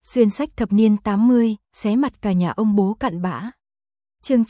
Xuyên sách thập niên 80, xé mặt cả nhà ông bố cặn bã. Chương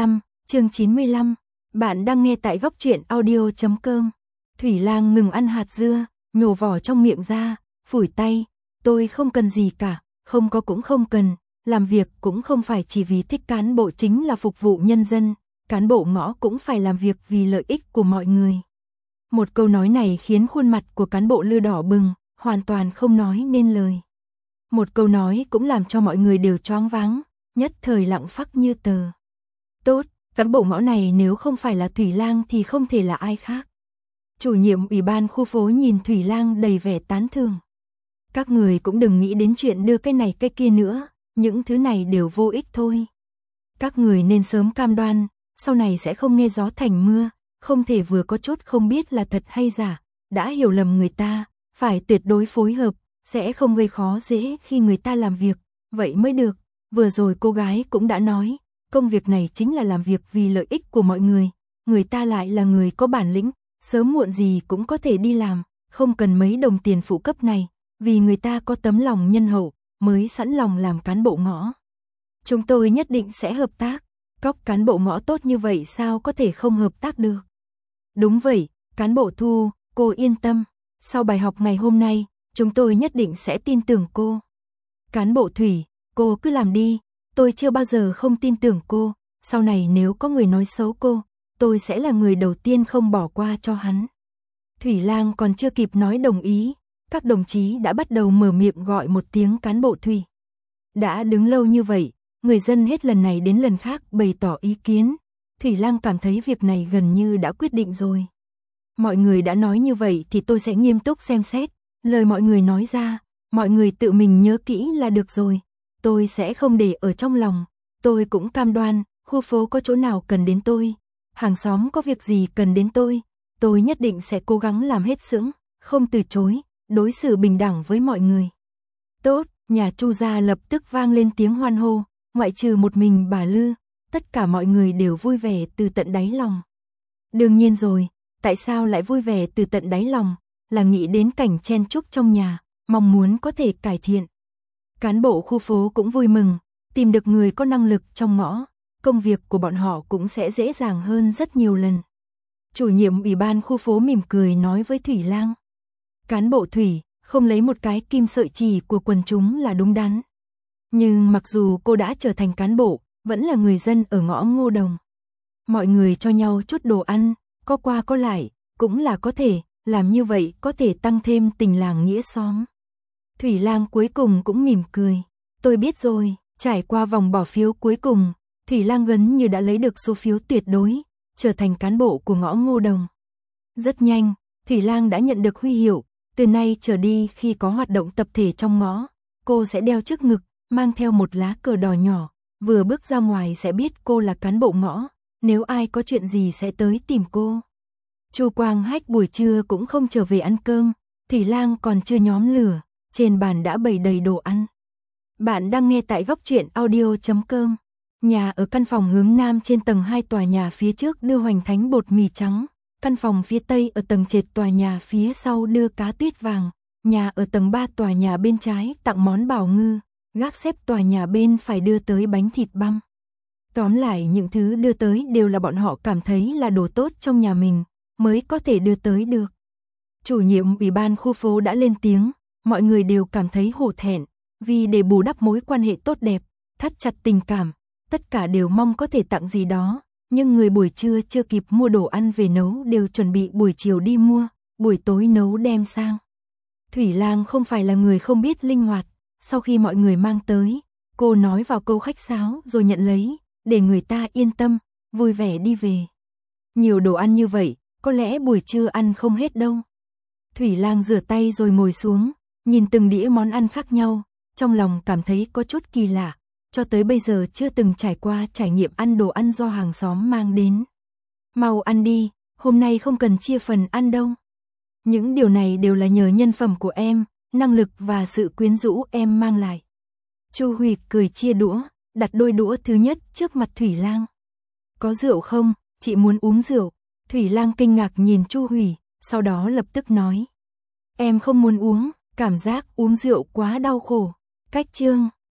95. Bạn đang nghe tại góc truyện audio.com. Thủy Lang ngừng ăn hạt dưa, nhổ vỏ trong miệng ra, phủi tay. Tôi không cần gì cả, không có cũng không cần. Làm việc cũng không phải chỉ vì thích, cán bộ chính là phục vụ nhân dân. Cán bộ ngõ cũng phải làm việc vì lợi ích của mọi người. Một câu nói này khiến khuôn mặt của cán bộ Lư đỏ bừng, hoàn toàn không nói nên lời. Một câu nói cũng làm cho mọi người đều choáng váng, nhất thời lặng phắc như tờ. Tốt, cán bộ ngõ này nếu không phải là Thủy Lang thì không thể là ai khác. Chủ nhiệm ủy ban khu phố nhìn Thủy Lang đầy vẻ tán thưởng. Các người cũng đừng nghĩ đến chuyện đưa cái này cái kia nữa, những thứ này đều vô ích thôi. Các người nên sớm cam đoan, sau này sẽ không nghe gió thành mưa, không thể vừa có chút không biết là thật hay giả, đã hiểu lầm người ta, phải tuyệt đối phối hợp, sẽ không gây khó dễ khi người ta làm việc, vậy mới được. Vừa rồi cô gái cũng đã nói, công việc này chính là làm việc vì lợi ích của mọi người ta lại là người có bản lĩnh, sớm muộn gì cũng có thể đi làm, không cần mấy đồng tiền phụ cấp này, vì người ta có tấm lòng nhân hậu, mới sẵn lòng làm cán bộ ngõ. Chúng tôi nhất định sẽ hợp tác, cóc cán bộ ngõ tốt như vậy sao có thể không hợp tác được. Đúng vậy, cán bộ Thu, cô yên tâm, sau bài học ngày hôm nay, chúng tôi nhất định sẽ tin tưởng cô. Cán bộ Thủy, cô cứ làm đi, tôi chưa bao giờ không tin tưởng cô, sau này nếu có người nói xấu cô, tôi sẽ là người đầu tiên không bỏ qua cho hắn. Thủy Lang còn chưa kịp nói đồng ý, các đồng chí đã bắt đầu mở miệng gọi một tiếng cán bộ Thủy. Đã đứng lâu như vậy, người dân hết lần này đến lần khác bày tỏ ý kiến, Thủy Lang cảm thấy việc này gần như đã quyết định rồi. Mọi người đã nói như vậy thì tôi sẽ nghiêm túc xem xét, lời mọi người nói ra, mọi người tự mình nhớ kỹ là được rồi, tôi sẽ không để ở trong lòng, tôi cũng cam đoan, khu phố có chỗ nào cần đến tôi, hàng xóm có việc gì cần đến tôi nhất định sẽ cố gắng làm hết sức, không từ chối, đối xử bình đẳng với mọi người. Tốt, nhà Chu gia lập tức vang lên tiếng hoan hô, ngoại trừ một mình bà Lư, tất cả mọi người đều vui vẻ từ tận đáy lòng. Đương nhiên rồi, tại sao lại vui vẻ từ tận đáy lòng, là nghĩ đến cảnh chen chúc trong nhà, mong muốn có thể cải thiện. Cán bộ khu phố cũng vui mừng, tìm được người có năng lực trong ngõ, công việc của bọn họ cũng sẽ dễ dàng hơn rất nhiều lần. Chủ nhiệm ủy ban khu phố mỉm cười nói với Thủy Lang. Cán bộ Thủy, không lấy một cái kim sợi chỉ của quần chúng là đúng đắn. Nhưng mặc dù cô đã trở thành cán bộ, vẫn là người dân ở ngõ Ngô Đồng. Mọi người cho nhau chút đồ ăn, có qua có lại, cũng là có thể, làm như vậy có thể tăng thêm tình làng nghĩa xóm. Thủy Lang cuối cùng cũng mỉm cười. Tôi biết rồi, trải qua vòng bỏ phiếu cuối cùng, Thủy Lang gần như đã lấy được số phiếu tuyệt đối, trở thành cán bộ của ngõ Ngô Đồng. Rất nhanh, Thủy Lang đã nhận được huy hiệu, từ nay trở đi khi có hoạt động tập thể trong ngõ, cô sẽ đeo trước ngực, mang theo một lá cờ đỏ nhỏ, vừa bước ra ngoài sẽ biết cô là cán bộ ngõ, nếu ai có chuyện gì sẽ tới tìm cô. Chu Quang Hách buổi trưa cũng không trở về ăn cơm, Thủy Lang còn chưa nhóm lửa, trên bàn đã bày đầy đồ ăn. Bạn đang nghe tại góc truyện audio.com. Nhà ở căn phòng hướng nam trên tầng 2 tòa nhà phía trước đưa hoành thánh bột mì trắng, căn phòng phía tây ở tầng trệt tòa nhà phía sau đưa cá tuyết vàng, nhà ở tầng 3 tòa nhà bên trái tặng món bào ngư, gác xếp tòa nhà bên phải đưa tới bánh thịt băm. Tóm lại những thứ đưa tới đều là bọn họ cảm thấy là đồ tốt trong nhà mình, mới có thể đưa tới được. Chủ nhiệm ủy ban khu phố đã lên tiếng, mọi người đều cảm thấy hổ thẹn, vì để bù đắp mối quan hệ tốt đẹp, thắt chặt tình cảm, tất cả đều mong có thể tặng gì đó, nhưng người buổi trưa chưa kịp mua đồ ăn về nấu đều chuẩn bị buổi chiều đi mua, buổi tối nấu đem sang. Thủy Lang không phải là người không biết linh hoạt, sau khi mọi người mang tới, cô nói vào câu khách sáo rồi nhận lấy, để người ta yên tâm, vui vẻ đi về. Nhiều đồ ăn như vậy, có lẽ buổi trưa ăn không hết đâu. Thủy Lang rửa tay rồi ngồi xuống, nhìn từng đĩa món ăn khác nhau, trong lòng cảm thấy có chút kỳ lạ, cho tới bây giờ chưa từng trải qua trải nghiệm ăn đồ ăn do hàng xóm mang đến. Mau ăn đi, hôm nay không cần chia phần ăn đâu. Những điều này đều là nhờ nhân phẩm của em, năng lực và sự quyến rũ em mang lại. Chu Huy cười chia đũa, đặt đôi đũa thứ nhất trước mặt Thủy Lang. Có rượu không, chị muốn uống rượu. Thủy Lang kinh ngạc nhìn Chu Huy, sau đó lập tức nói. Em không muốn uống, cảm giác uống rượu quá đau khổ. Cách chương